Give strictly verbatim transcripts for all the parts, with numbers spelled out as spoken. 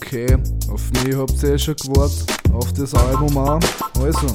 Okay, auf mich habt ihr eh schon gewartet, auf das Album auch. Also,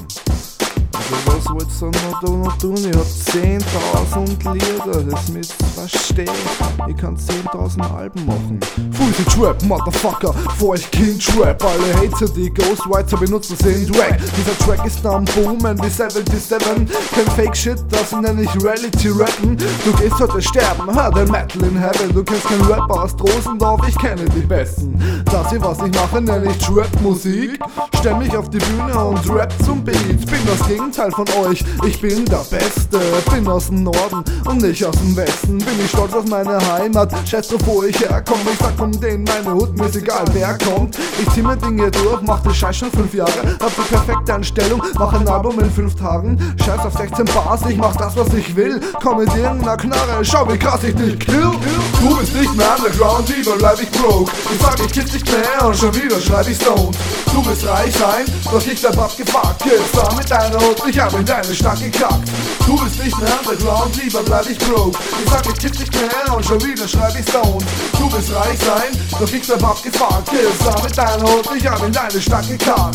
also was wollt's dann noch, da noch tun? Ich hab zehntausend Lieder, das müsst ihr verstehen. Ich kann zehntausend Alben machen. Fußi Trap, Motherfucker, vor ich King Trap. Alle Hater, die Ghostwriter benutzen, sind Drag. Dieser Track ist am Boomen wie siebenundsiebzig. Kein Fake Shit, das nenn ich Reality Rappen. Du gehst heute sterben, hör den Metal in Heaven. Du kennst keinen Rapper aus Drosendorf, ich kenne die Besten. Das hier, was ich mache, nenn ich Trap-Musik. Stell mich auf die Bühne und rap zum Beat. Bin das Gegenteil von euch, ich bin der Beste. Bin aus dem Norden und nicht aus dem Westen. Bin ich stolz auf meine Heimat, schätz drauf, wo ich herkomme. Ich sag um den meine Hut, mir ist egal wer kommt. Ich zieh mir Dinge durch, mach den Scheiß schon fünf Jahre. Hab die perfekte Einstellung, mach ein Album in fünf Tagen. Scheiß auf sechzehn Bars, ich mach das was ich will. Komm mit irgendeiner Knarre, schau wie krass ich dich kill. Du bist nicht mehr underground, lieber bleib ich broke. Ich sag ich kiss dich mehr und schon wieder schreib ich stoned. Du willst reich sein, doch ich bleib abgefuckt. Kiss da mit deiner Hut, ich hab in deine Stadt gekackt. Du bist nicht mehr underground, lieber bleib ich broke. Ich sag ich kiss dich mehr und schon wieder schreib ich stoned. Du willst reich sein, doch ich bleib abgefuckt. Kiss da mit deiner Hut, ich hab in deine Stadt gekackt.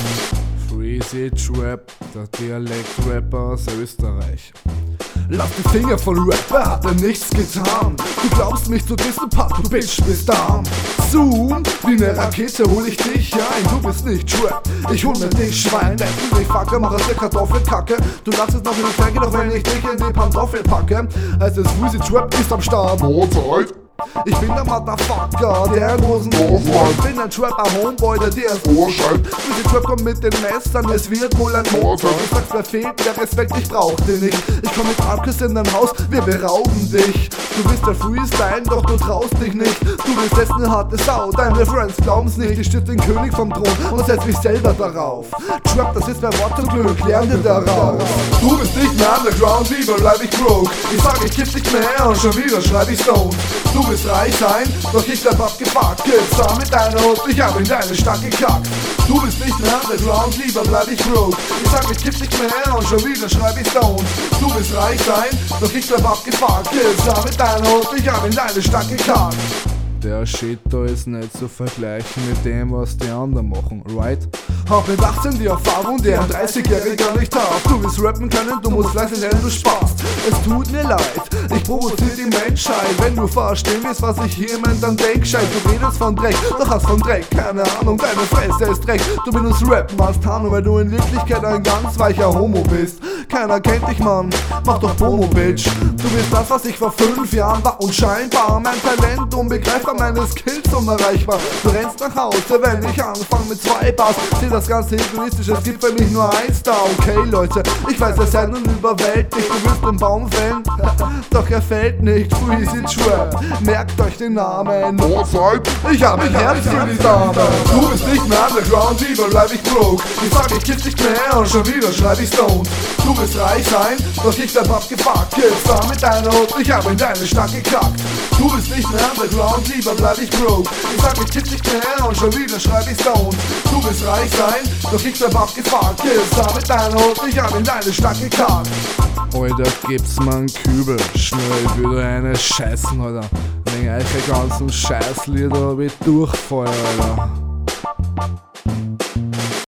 Freezy Trap, der Dialekt-Rapper aus Österreich. Lass die Finger von Rapper, hat er nichts getan. Du glaubst mich zu dissen, Pap, du Bitch, bist arm. Zoom, wie ne Rakete hol ich dich ein. Du bist nicht Trap, ich hol mir dich, Schwein. Letzten ich Facke, mach aus der Kartoffelkacke. Du lachst es noch in die Flanke, doch wenn ich dich in die Pantoffel packe. Heißt es, Freezy Trap ist am Start. Mahlzeit. Ich bin der Motherfucker, der in großen Ohrfein. Ich bin ein Trapper Homeboy, der dir ins Ohr schreit. Diese Trap kommt mit den Messern, es wird wohl ein Mordfall. Ich sag's, wer fehlt, der Respekt, ich brauch den nicht. Ich komm mit Arkus in dein Haus, wir berauben dich. Du bist der Freestyle, doch du traust dich nicht. Du bist jetzt ne harte Sau, deine Friends glauben's nicht. Ich stütz den König vom Thron und setz mich selber darauf. Trap, das ist mein Wort zum Glück, lern dir daraus. Du bist nicht mehr underground, lieber bleib ich broke. Ich sag, ich kiss dich mehr und schon wieder schreib ich stoned. Du willst reich sein, doch ich bleib abgefuckt. Kids da mit deiner Hut, ich hab in deine Stadt gekackt. Du bist nicht mehr underground, lieber bleib ich broke. Ich sag, ich kiss dich mehr und schon wieder schreib ich stoned. Du willst reich sein, doch ich bleib abgefuckt. Kids da mit deiner Hut, ich hab in deine Stadt gekackt. Der Shit da ist nicht zu vergleichen mit dem, was die anderen machen, right? Hab mit achtzehn die Erfahrung, die ein dreißigjähriger nicht hat. Du willst rappen können, du musst fleißig lernen, du sparst. Es tut mir leid, ich provoziere die Menschheit. Wenn du verstehen willst, was ich hier mein, dann denk gescheit. Du redest von Dreck, doch hast von Dreck keine Ahnung. Deine Fresse ist Dreck, du benutzt Rappen als Tarnung, weil du in Wirklichkeit ein ganz weicher Homo bist. Keiner kennt dich, Mann, mach doch Promo, Bitch. Du bist das, was ich vor fünf Jahren war und scheinbar mein Talent unbegreifbar, meine Skills unerreichbar. Du rennst nach Hause, wenn ich anfange mit zwei Bars. Seh das ganze egoistisch, es gibt für mich nur eins da. Okay, Leute, ich weiß, ihr seid nun überwältigt. Du willst den Baum fällen, doch er fällt nicht. Freezy Trap, merkt euch den Namen. Mahlzeit, ich hab ein Herz für die Dame. Du bist nicht mehr underground, lieber bleib ich broke. Ich sag, ich kiss dich mehr und schon wieder schreib ich stoned. Du willst reich sein, doch ich bleib abgefuckt. Kids da mit deiner Hut, ich hab in deine Stadt gekackt. Du bist nicht mehr underground, lieber bleib ich broke. Ich sag, ich kiss dich mehr und schon wieder schreib ich stoned. Du willst reich sein, doch ich bleib abgefuckt. Kids da mit deiner Hut, ich hab in deine Stadt gekackt. Alter, gibt's mir einen Kübel, schnell, ich will eine scheißen, Alter. Wegen euch ganzen Scheißlieder hab ich Durchfall, Alter.